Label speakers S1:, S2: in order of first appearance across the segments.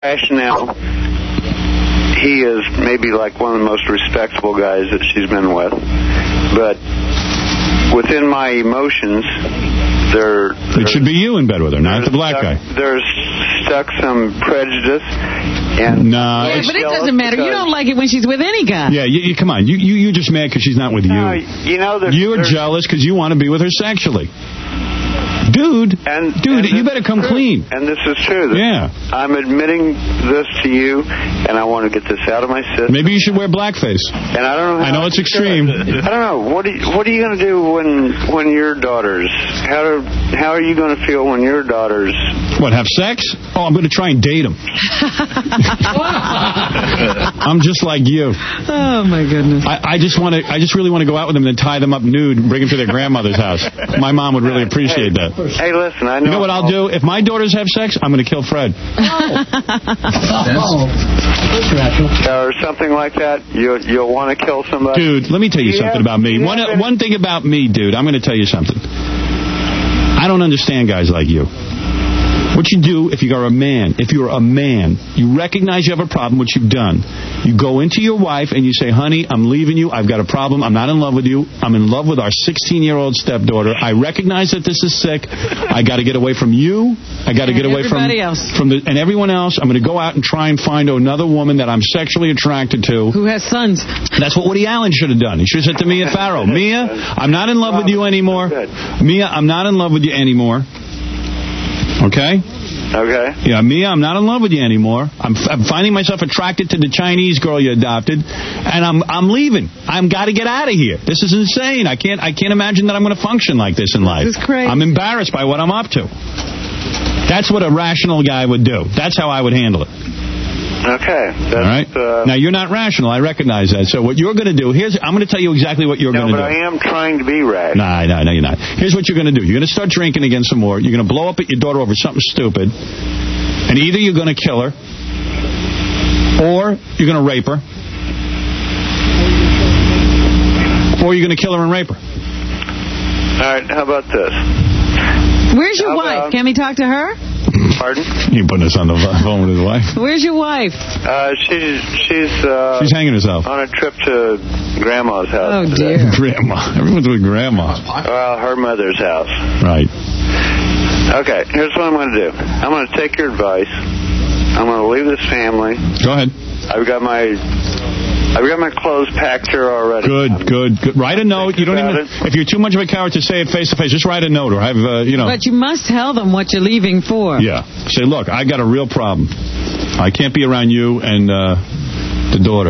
S1: rationale. He is maybe like one of the most respectable guys that she's been with. But within my emotions,
S2: it should be you in bed with her, not the black guy.
S1: There's stuck some prejudice. And
S2: no,
S3: yeah, but it doesn't matter. You don't like it when she's with any guy.
S2: Yeah, you come on. You're just mad because she's not with you. You're jealous because you want to be with her sexually. Dude, you better come clean.
S1: And this is true.
S2: Yeah.
S1: I'm admitting this to you, and I want to get this out of my system.
S2: Maybe you should wear blackface.
S1: And I don't know.
S2: I know it's extreme.
S1: I don't know. What are you going to do when your daughters? How are you going to feel when your daughters?
S2: What, have sex? Oh, I'm going to try and date them. I'm just like you.
S3: Oh my goodness.
S2: I just really want to go out with them and then tie them up nude and bring them to their grandmother's house. My mom would really appreciate that.
S1: Hey, listen, I know.
S2: You know what I'll do? If my daughters have sex, I'm going to kill Fred.
S1: Or something like that. You'll want to kill somebody.
S2: Dude, let me tell you something about me. One thing about me, dude, I'm going to tell you something. I don't understand guys like you. What you do if you're a man, you recognize you have a problem, what you've done. You go into your wife and you say, honey, I'm leaving you. I've got a problem. I'm not in love with you. I'm in love with our 16-year-old stepdaughter. I recognize that this is sick. I got to get away from you. I got to get away from everyone else. I'm going to go out and try and find another woman that I'm sexually attracted to.
S3: Who has sons.
S2: That's what Woody Allen should have done. He should have said to Mia Farrow, Mia, I'm not in love with you anymore. Mia, I'm not in love with you anymore. Okay?
S1: Okay.
S2: Yeah, Mia, I'm not in love with you anymore. I'm finding myself attracted to the Chinese girl you adopted, and I'm leaving. I've got to get out of here. This is insane. I can't imagine that I'm going to function like this in life.
S3: This is crazy.
S2: I'm embarrassed by what I'm up to. That's what a rational guy would do. That's how I would handle it.
S1: Okay.
S2: All right. Now, you're not rational. I recognize that. So what you're going to do, I'm going to tell you exactly what you're going to do.
S1: No, but I am trying to be rational.
S2: No, you're not. Here's what you're going to do. You're going to start drinking again some more. You're going to blow up at your daughter over something stupid. And either you're going to kill her, or you're going to rape her, or you're going to kill her and rape her.
S1: All right. How about this?
S3: Where's your wife? Can we talk to her?
S1: Pardon?
S2: You're putting us on the phone with his wife.
S3: Where's your wife?
S2: She's hanging herself.
S1: On a trip to Grandma's house.
S3: Oh, dear.
S2: Grandma. Everyone's with Grandma.
S1: Well, her mother's house.
S2: Right.
S1: Okay, here's what I'm going to do. I'm going to take your advice. I'm going to leave this family.
S2: Go ahead.
S1: I've got my clothes packed here already.
S2: Good. Write a note. You don't even. If you're too much of a coward to say it face to face, just write a note or have
S3: But you must tell them what you're leaving for.
S2: Yeah. Say, look, I got a real problem. I can't be around you and the daughter.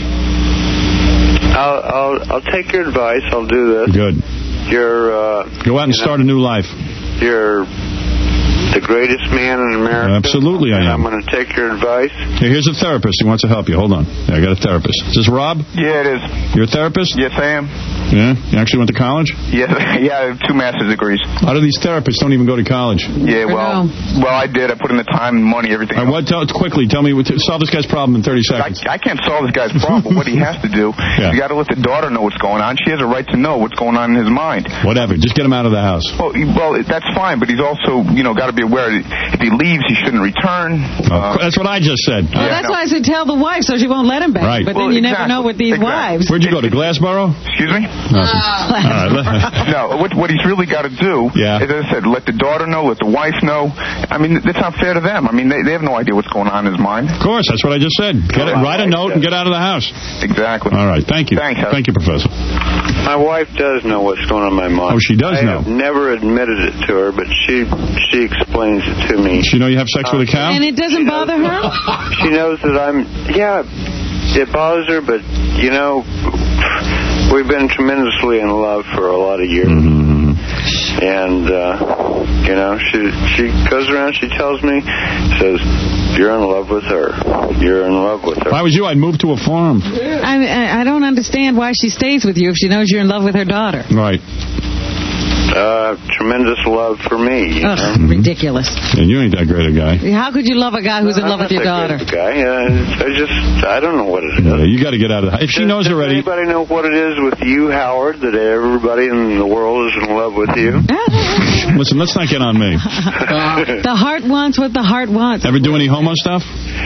S1: I'll take your advice. I'll do this.
S2: Good.
S1: Go
S2: out and start a new life.
S1: You're the greatest man in America.
S2: Absolutely, I am.
S1: I'm going to take your advice.
S2: Here's a therapist. He wants to help you. Hold on. I got a therapist. Is this Rob?
S4: Yeah, it is.
S2: You're a therapist?
S4: Yes, I am.
S2: Yeah? You actually went to college?
S4: Yeah, I have 2 master's degrees.
S2: A lot of these therapists don't even go to college.
S4: Yeah, well, I did. I put in the time, money, everything.
S2: Quickly, tell me, solve this guy's problem in 30 seconds.
S4: I can't solve this guy's problem, but what he has to do, you got to let the daughter know what's going on. She has a right to know what's going on in his mind.
S2: Whatever. Just get him out of the house.
S4: Well, that's fine, but he's also, got to be aware that if he leaves, he shouldn't return.
S2: That's what I just said.
S3: Well, that's why I said tell the wife so she won't let him back.
S2: Right.
S3: But then you never know with these wives.
S2: Where'd you go, to Glassboro?
S4: Excuse me? No, what he's really got to do is, as I said, let the daughter know, let the wife know. I mean, that's not fair to them. I mean, they have no idea what's going on in his mind.
S2: Of course, that's what I just said. Write a note and get out of the house.
S4: Exactly.
S2: All right, thank you.
S4: Thanks.
S2: Thank you, Professor.
S1: My wife does know what's going on in my mind.
S2: Oh, she does know.
S1: I've never admitted it to her, but she explains it to me.
S2: She know you have sex with a cow?
S3: And it doesn't bother her?
S1: She knows that it bothers her, but, we've been tremendously in love for a lot of years.
S2: Mm-hmm.
S1: And, she goes around, she tells me, says, you're in love with her. You're in love with her.
S2: If I was you, I'd move to a farm.
S3: I don't understand why she stays with you if she knows you're in love with her daughter.
S2: Right.
S1: tremendous love for me. You know?
S3: Ridiculous.
S2: And you ain't that great a guy.
S3: How could you love a guy who's in love with your daughter?
S1: I don't know what it is.
S2: Yeah, you got to get out of the house. If she knows already.
S1: Does anybody know what it is with you, Howard, that everybody in the world is in love with you?
S2: Listen, let's not get on me.
S3: The heart wants what the heart wants.
S2: Ever do any homo stuff?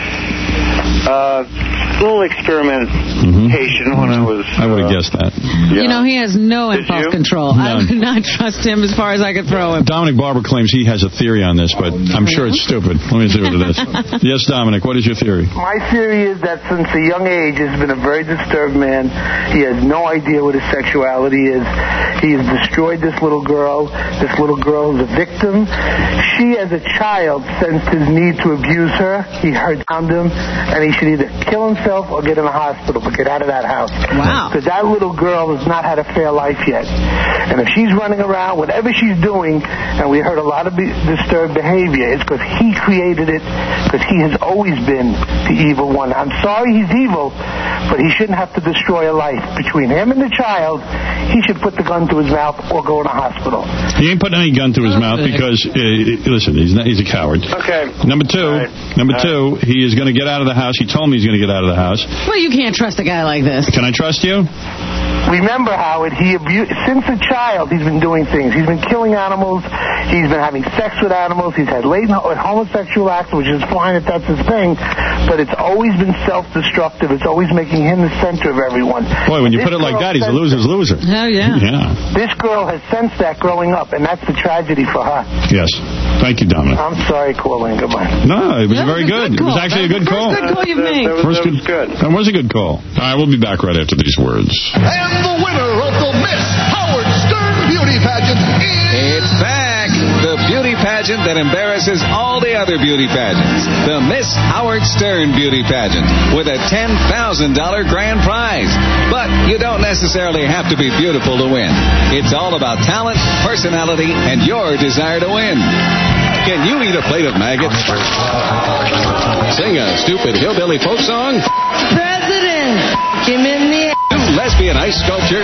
S1: Little experimentation when I was...
S2: I would have guessed that.
S3: Yeah. You know, he has no impulse control. I would not trust him as far as I could throw him.
S2: Dominic Barber claims he has a theory on this, but I'm sure it's stupid. Let me see what it is. Yes, Dominic, what is your theory?
S5: My theory is that since a young age has been a very disturbed man. He has no idea what his sexuality is. He has destroyed this little girl. This little girl is a victim. She, as a child, sensed his need to abuse her. He hurt him, and he should either kill himself or get in a hospital, but get out of that house.
S3: Wow.
S5: Because that little girl has not had a fair life yet. And if she's running around, whatever she's doing, and we heard a lot of disturbed behavior, it's because he created it, because he has always been the evil one. I'm sorry he's evil, but he shouldn't have to destroy a life. Between him and the child, he should put the gun to his mouth or go in a hospital.
S2: He ain't putting any gun to his mouth because, listen, he's a coward.
S1: Okay.
S2: Number two, he is going to get out of the house. He told me he's going to get out of the house.
S3: Well, you can't trust a guy like this.
S2: Can I trust you?
S5: Remember, Howard, since a child, he's been doing things. He's been killing animals. He's been having sex with animals. He's had late homosexual acts, which is fine if that's his thing, but it's always been self-destructive. It's always making him the center of everyone.
S2: Boy, when you put it like that, he's a loser's loser.
S3: Oh, yeah.
S5: This girl has sensed that growing up, and that's the tragedy for her.
S2: Yes. Thank you, Dominic.
S5: I'm sorry, calling. Goodbye.
S2: No, it was very good. It was actually a good call.
S3: First good call you've made.
S1: That was good.
S2: That was a good call. All right, we'll be back right after these words.
S6: And the winner of the Miss Howard Stern Beauty Pageant is...
S7: It's back! The beauty pageant that embarrasses all the other beauty pageants. The Miss Howard Stern Beauty Pageant with a $10,000 grand prize. But you don't necessarily have to be beautiful to win. It's all about talent, personality, and your desire to win. Can you eat a plate of maggots? Sing a stupid hillbilly folk song?
S3: President, give me the...
S7: Do lesbian ice sculpture?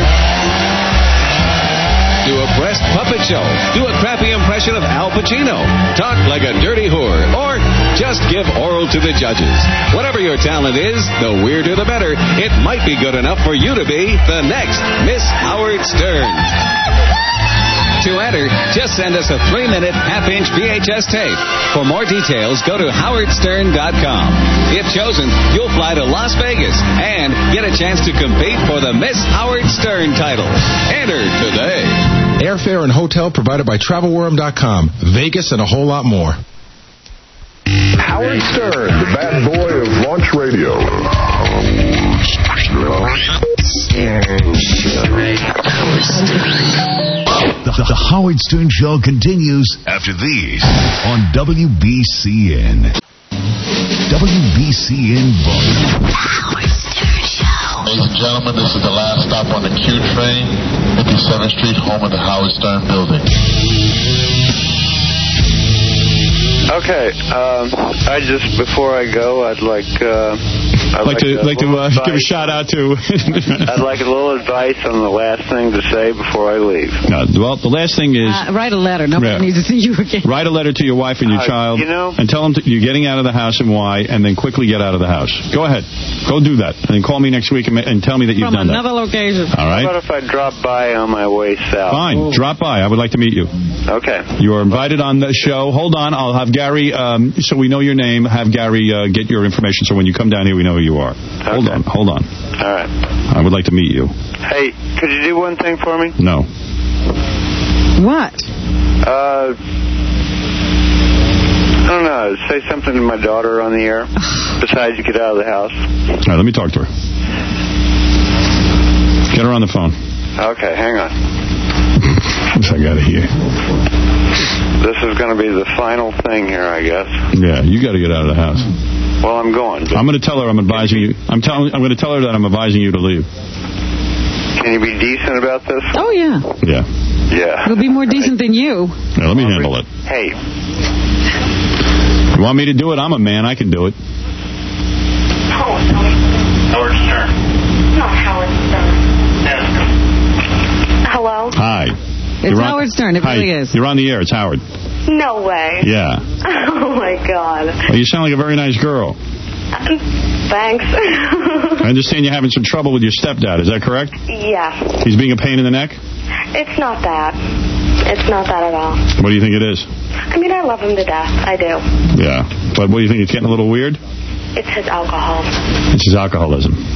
S7: Do a breast puppet show? Do a crappy impression of Al Pacino? Talk like a dirty whore? Or just give oral to the judges? Whatever your talent is, the weirder the better. It might be good enough for you to be the next Miss Howard Stern. To enter, just send us a 3-minute half-inch VHS tape. For more details, go to howardstern.com. If chosen, you'll fly to Las Vegas and get a chance to compete for the Miss Howard Stern title. Enter today.
S8: Airfare and hotel provided by TravelWorm.com. Vegas and a whole lot more.
S9: Howard Stern, the bad boy of launch radio.
S10: The Howard Stern Show continues after these on WBCN. WBCN Boston.
S11: Howard Stern Show.
S12: Ladies and gentlemen, this is the last stop on the Q train, 57th Street, home of the Howard Stern building.
S1: Okay, before I go, I'd like to
S2: give a shout out to...
S1: I'd like a little advice on the last thing to say before I leave.
S2: Well, the last thing is...
S3: write a letter. Nobody needs to see you again.
S2: Write a letter to your wife and your child, and tell them you're getting out of the house and why, and then quickly get out of the house. Go ahead. Go do that. And then call me next week and tell me that you've done that.
S3: From another location.
S2: All right?
S1: How about if I drop by on my way south?
S2: Fine. Drop by. I would like to meet you.
S1: Okay.
S2: You are invited on the show. Hold on. I'll have Gary, so we know your name, have Gary get your information so when you come down here we know who you are.
S1: Okay.
S2: Hold on.
S1: All right.
S2: I would like to meet you.
S1: Hey, could you do one thing for me?
S2: No.
S3: What?
S1: I don't know. Say something to my daughter on the air besides you get out of the house.
S2: All right, let me talk to her. Get her on the phone.
S1: Okay, hang on.
S2: I got to hear.
S1: This is going to be the final thing here, I guess.
S2: Yeah, you got to get out of the house.
S1: Well, I'm going.
S2: I'm going to tell her I'm advising you. I'm going to tell her that I'm advising you to leave.
S1: Can you be decent about this?
S3: Oh, yeah.
S2: Yeah.
S1: Yeah.
S3: It'll be more decent than you.
S2: Yeah, let me handle it.
S1: Hey.
S2: You want me to do it? I'm a man. I can do it.
S13: Howard Stern.
S11: Not Howard Stern.
S13: Yes.
S11: Hello?
S2: Hi.
S3: It's Howard Stern. It really is.
S2: You're on the air. It's Howard.
S13: No way.
S2: Yeah.
S13: Oh, my God.
S2: Well, you sound like a very nice girl.
S13: Thanks.
S2: I understand you're having some trouble with your stepdad. Is that correct?
S13: Yeah.
S2: He's being a pain in the neck?
S13: It's not that. It's not that at all.
S2: What do you think it is?
S13: I mean, I love him to death. I do.
S2: Yeah. But what do you think? It's getting a little weird?
S13: It's his alcohol.
S2: It's his alcoholism.